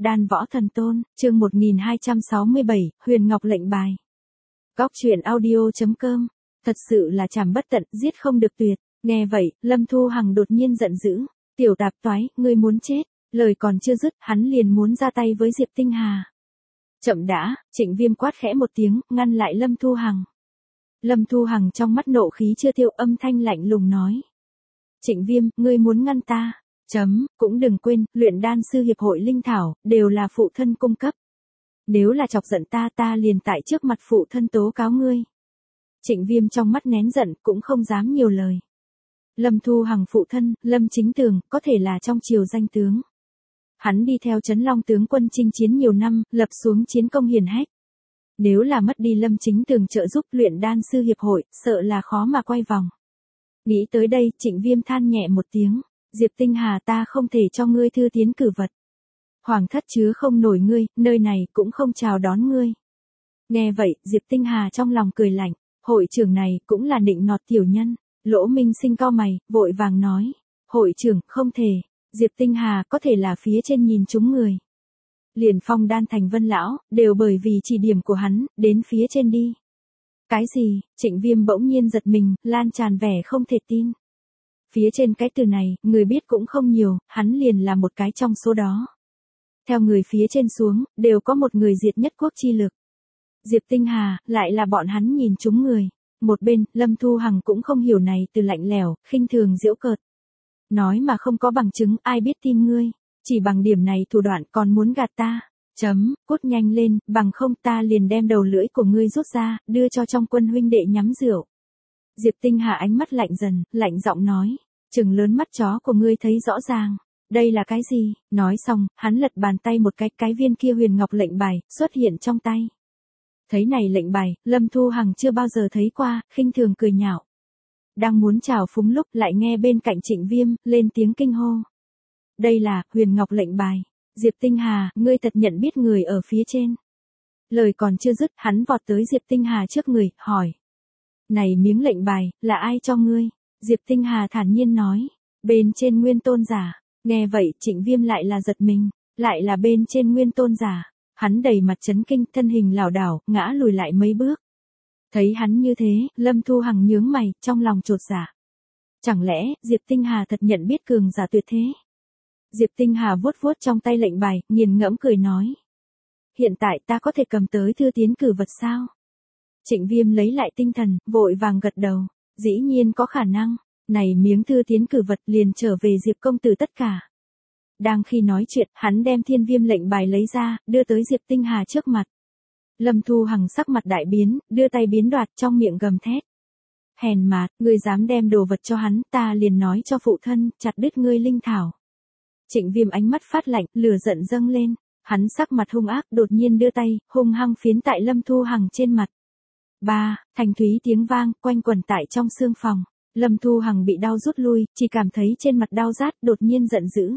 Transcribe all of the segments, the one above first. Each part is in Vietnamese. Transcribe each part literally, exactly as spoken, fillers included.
Đan Võ Thần Tôn, chương một nghìn hai trăm sáu mươi bảy, Huyền Ngọc lệnh bài. Góc truyện audio chấm com. Thật sự là chảm bất tận, giết không được tuyệt. Nghe vậy, Lâm Thu Hằng đột nhiên giận dữ. Tiểu tạp toái, ngươi muốn chết. Lời còn chưa dứt, hắn liền muốn ra tay với Diệp Tinh Hà. Chậm đã, Trịnh Viêm quát khẽ một tiếng, ngăn lại Lâm Thu Hằng. Lâm Thu Hằng trong mắt nộ khí chưa tiêu, âm thanh lạnh lùng nói. Trịnh Viêm, ngươi muốn ngăn ta. Chấm, cũng đừng quên, luyện đan sư hiệp hội linh thảo, đều là phụ thân cung cấp. Nếu là chọc giận ta ta liền tại trước mặt phụ thân tố cáo ngươi. Trịnh Viêm trong mắt nén giận, cũng không dám nhiều lời. Lâm Thu Hằng phụ thân, Lâm Chính Tường, có thể là trong triều danh tướng. Hắn đi theo Trấn Long tướng quân chinh chiến nhiều năm, lập xuống chiến công hiển hách. Nếu là mất đi Lâm Chính Tường trợ giúp luyện đan sư hiệp hội, sợ là khó mà quay vòng. Nghĩ tới đây, Trịnh Viêm than nhẹ một tiếng. Diệp Tinh Hà ta không thể cho ngươi thư tiến cử vật. Hoàng thất chứa không nổi ngươi, nơi này cũng không chào đón ngươi. Nghe vậy, Diệp Tinh Hà trong lòng cười lạnh, hội trưởng này cũng là nịnh nọt tiểu nhân. Lỗ Minh Sinh cau mày, vội vàng nói, hội trưởng, không thể, Diệp Tinh Hà có thể là phía trên nhìn chúng người. Liền Phong Đan thành Vân lão, đều bởi vì chỉ điểm của hắn, đến phía trên đi. Cái gì? Trịnh Viêm bỗng nhiên giật mình, lan tràn vẻ không thể tin. Phía trên cái từ này, người biết cũng không nhiều, hắn liền là một cái trong số đó. Theo người phía trên xuống, đều có một người diệt nhất quốc chi lực. Diệp Tinh Hà, lại là bọn hắn nhìn chúng người. Một bên, Lâm Thu Hằng cũng không hiểu này từ lạnh lẽo, khinh thường giễu cợt. Nói mà không có bằng chứng, ai biết tin ngươi. Chỉ bằng điểm này thủ đoạn còn muốn gạt ta. Chấm, cốt nhanh lên, bằng không ta liền đem đầu lưỡi của ngươi rút ra, đưa cho trong quân huynh đệ nhắm rượu. Diệp Tinh Hà ánh mắt lạnh dần, lạnh giọng nói, trừng lớn mắt chó của ngươi thấy rõ ràng, đây là cái gì? Nói xong, hắn lật bàn tay một cái, cái viên kia huyền ngọc lệnh bài, xuất hiện trong tay. Thấy này lệnh bài, Lâm Thu Hằng chưa bao giờ thấy qua, khinh thường cười nhạo. Đang muốn chào phúng lúc lại nghe bên cạnh Trịnh Viêm, lên tiếng kinh hô. Đây là, huyền ngọc lệnh bài. Diệp Tinh Hà, ngươi thật nhận biết người ở phía trên. Lời còn chưa dứt, hắn vọt tới Diệp Tinh Hà trước người, hỏi. Này miếng lệnh bài, là ai cho ngươi? Diệp Tinh Hà thản nhiên nói. Bên trên nguyên tôn giả. Nghe vậy, Trịnh Viêm lại là giật mình. Lại là bên trên nguyên tôn giả. Hắn đầy mặt chấn kinh, thân hình lảo đảo, ngã lùi lại mấy bước. Thấy hắn như thế, Lâm Thu Hằng nhướng mày, trong lòng chột dạ. Chẳng lẽ, Diệp Tinh Hà thật nhận biết cường giả tuyệt thế? Diệp Tinh Hà vuốt vuốt trong tay lệnh bài, nghiền ngẫm cười nói. Hiện tại ta có thể cầm tới thư tiến cử vật sao? Trịnh Viêm lấy lại tinh thần, vội vàng gật đầu. Dĩ nhiên có khả năng. Này miếng thư tiến cử vật liền trở về Diệp công tử tất cả. Đang khi nói chuyện, hắn đem thiên viêm lệnh bài lấy ra, đưa tới Diệp Tinh Hà trước mặt. Lâm Thu Hằng sắc mặt đại biến, đưa tay biến đoạt trong miệng gầm thét. Hèn mạt, ngươi dám đem đồ vật cho hắn, ta liền nói cho phụ thân, chặt đứt ngươi linh thảo. Trịnh Viêm ánh mắt phát lạnh, lửa giận dâng lên. Hắn sắc mặt hung ác, đột nhiên đưa tay, hung hăng phiến tại Lâm Thu Hằng trên mặt. Ba, thành thúy tiếng vang, quanh quẩn tại trong xương phòng. Lâm Thu Hằng bị đau rút lui, chỉ cảm thấy trên mặt đau rát, đột nhiên giận dữ.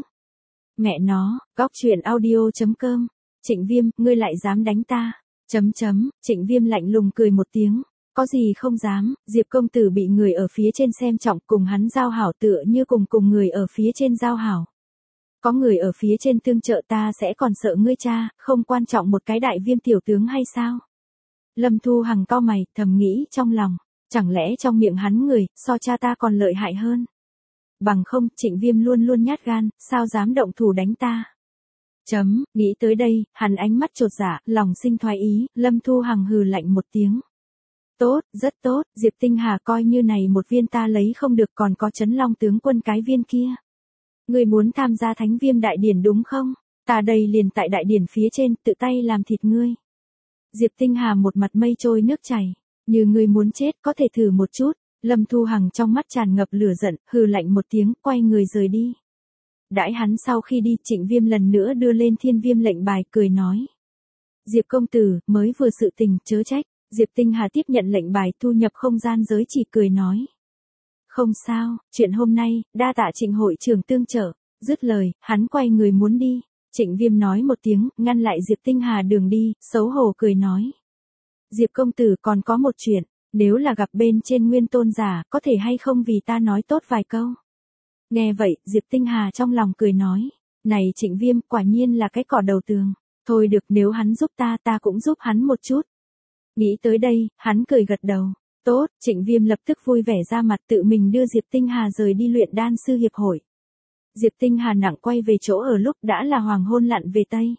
Mẹ nó, góc truyện audio chấm com. Trịnh Viêm, ngươi lại dám đánh ta. Chấm chấm, Trịnh Viêm lạnh lùng cười một tiếng. Có gì không dám, Diệp công tử bị người ở phía trên xem trọng, cùng hắn giao hảo tựa như cùng cùng người ở phía trên giao hảo. Có người ở phía trên tương trợ ta sẽ còn sợ ngươi cha, không quan trọng một cái đại Viêm tiểu tướng hay sao? Lâm Thu Hằng cau mày, thầm nghĩ trong lòng, chẳng lẽ trong miệng hắn người, so cha ta còn lợi hại hơn? Bằng không, Trịnh Viêm luôn luôn nhát gan, sao dám động thủ đánh ta? Chấm, nghĩ tới đây, hắn ánh mắt chột dạ, lòng sinh thoái ý, Lâm Thu Hằng hừ lạnh một tiếng. Tốt, rất tốt, Diệp Tinh Hà coi như này một viên ta lấy không được, còn có Trấn Long tướng quân cái viên kia. Ngươi muốn tham gia Thánh Viêm đại điển đúng không? Ta đây liền tại đại điển phía trên, tự tay làm thịt ngươi. Diệp Tinh Hà một mặt mây trôi nước chảy, như ngươi muốn chết có thể thử một chút. Lâm Thu Hằng trong mắt tràn ngập lửa giận, hừ lạnh một tiếng, quay người rời đi. Đãi hắn sau khi đi, Trịnh Viêm lần nữa đưa lên thiên viêm lệnh bài, cười nói. Diệp công tử, mới vừa sự tình, chớ trách. Diệp Tinh Hà tiếp nhận lệnh bài, thu nhập không gian giới chỉ, cười nói. Không sao, chuyện hôm nay, đa tạ Trịnh hội trưởng tương trợ. Dứt lời, hắn quay người muốn đi. Trịnh Viêm nói một tiếng, ngăn lại Diệp Tinh Hà đường đi, xấu hổ cười nói. Diệp công tử còn có một chuyện, nếu là gặp bên trên nguyên tôn giả, có thể hay không vì ta nói tốt vài câu. Nghe vậy, Diệp Tinh Hà trong lòng cười nói. Này Trịnh Viêm, quả nhiên là cái cỏ đầu tường. Thôi được, nếu hắn giúp ta ta cũng giúp hắn một chút. Nghĩ tới đây, hắn cười gật đầu. Tốt, Trịnh Viêm lập tức vui vẻ ra mặt tự mình đưa Diệp Tinh Hà rời đi luyện đan sư hiệp hội. Diệp Tinh Hà nặng quay về chỗ ở lúc đã là hoàng hôn lặn về Tây.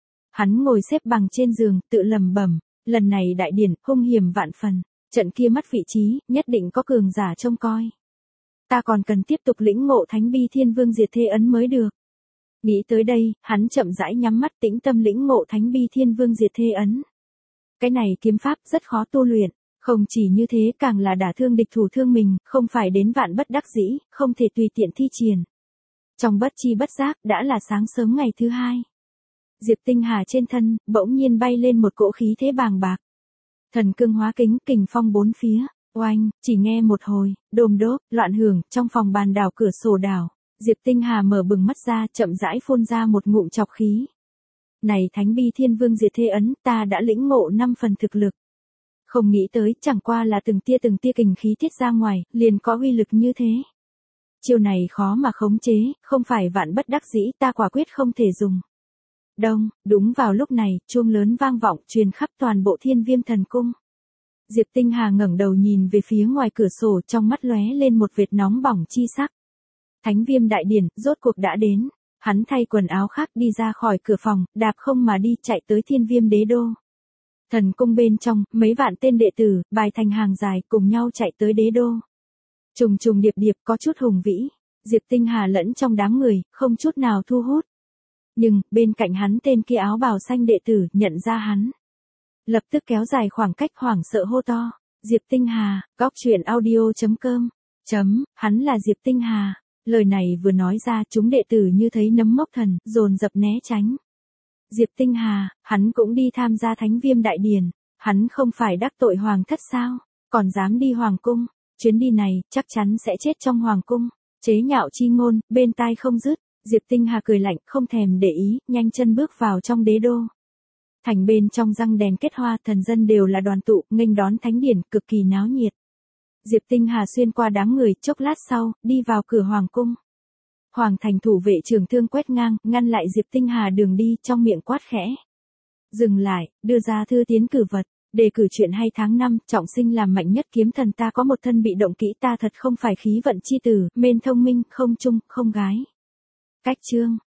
Hắn ngồi xếp bằng trên giường, tự lầm bẩm, lần này đại điển, hung hiểm vạn phần, trận kia mất vị trí, nhất định có cường giả trông coi. Ta còn cần tiếp tục lĩnh ngộ Thánh Bi Thiên Vương Diệt Thê Ấn mới được. Nghĩ tới đây, hắn chậm rãi nhắm mắt tĩnh tâm lĩnh ngộ Thánh Bi Thiên Vương Diệt Thê Ấn. Cái này kiếm pháp rất khó tu luyện, không chỉ như thế càng là đả thương địch thủ thương mình, không phải đến vạn bất đắc dĩ, không thể tùy tiện thi triển. Trong bất chi bất giác, đã là sáng sớm ngày thứ hai. Diệp Tinh Hà trên thân, bỗng nhiên bay lên một cỗ khí thế bàng bạc. Thần cương hóa kính, kình phong bốn phía, oanh, chỉ nghe một hồi, đôm đốp, loạn hưởng, trong phòng bàn đảo cửa sổ đảo. Diệp Tinh Hà mở bừng mắt ra, chậm rãi phun ra một ngụm chọc khí. Này Thánh Bi Thiên Vương Diệt Thê Ấn, ta đã lĩnh ngộ năm phần thực lực. Không nghĩ tới, chẳng qua là từng tia từng tia kình khí tiết ra ngoài, liền có uy lực như thế. Chiêu này khó mà khống chế, không phải vạn bất đắc dĩ, ta quả quyết không thể dùng. Đông, đúng vào lúc này, chuông lớn vang vọng, truyền khắp toàn bộ Thiên Viêm Thần Cung. Diệp Tinh Hà ngẩng đầu nhìn về phía ngoài cửa sổ, trong mắt lóe lên một vệt nóng bỏng chi sắc. Thánh Viêm đại điển, rốt cuộc đã đến. Hắn thay quần áo khác đi ra khỏi cửa phòng, đạp không mà đi chạy tới Thiên Viêm đế đô. Thần cung bên trong, mấy vạn tên đệ tử, bài thành hàng dài, cùng nhau chạy tới đế đô. Trùng trùng điệp điệp, có chút hùng vĩ. Diệp Tinh Hà lẫn trong đám người, không chút nào thu hút. Nhưng, bên cạnh hắn tên kia áo bào xanh đệ tử, nhận ra hắn. Lập tức kéo dài khoảng cách hoảng sợ hô to. Diệp Tinh Hà, góc truyện audio chấm com. Chấm, hắn là Diệp Tinh Hà. Lời này vừa nói ra, chúng đệ tử như thấy nấm mốc thần, dồn dập né tránh. Diệp Tinh Hà, hắn cũng đi tham gia Thánh Viêm đại điển. Hắn không phải đắc tội hoàng thất sao, còn dám đi hoàng cung. Chuyến đi này, chắc chắn sẽ chết trong hoàng cung. Chế nhạo chi ngôn, bên tai không dứt. Diệp Tinh Hà cười lạnh, không thèm để ý, nhanh chân bước vào trong đế đô. Thành bên trong răng đèn kết hoa, thần dân đều là đoàn tụ, nghênh đón thánh điển, cực kỳ náo nhiệt. Diệp Tinh Hà xuyên qua đám người, chốc lát sau, đi vào cửa hoàng cung. Hoàng thành thủ vệ trường thương quét ngang, ngăn lại Diệp Tinh Hà đường đi, trong miệng quát khẽ. Dừng lại, đưa ra thư tiến cử vật. Đề cử chuyện hay tháng năm, trọng sinh làm mạnh nhất kiếm thần, ta có một thân bị động kỹ, ta thật không phải khí vận chi tử, mên thông minh, không trung, không gái. Cách chương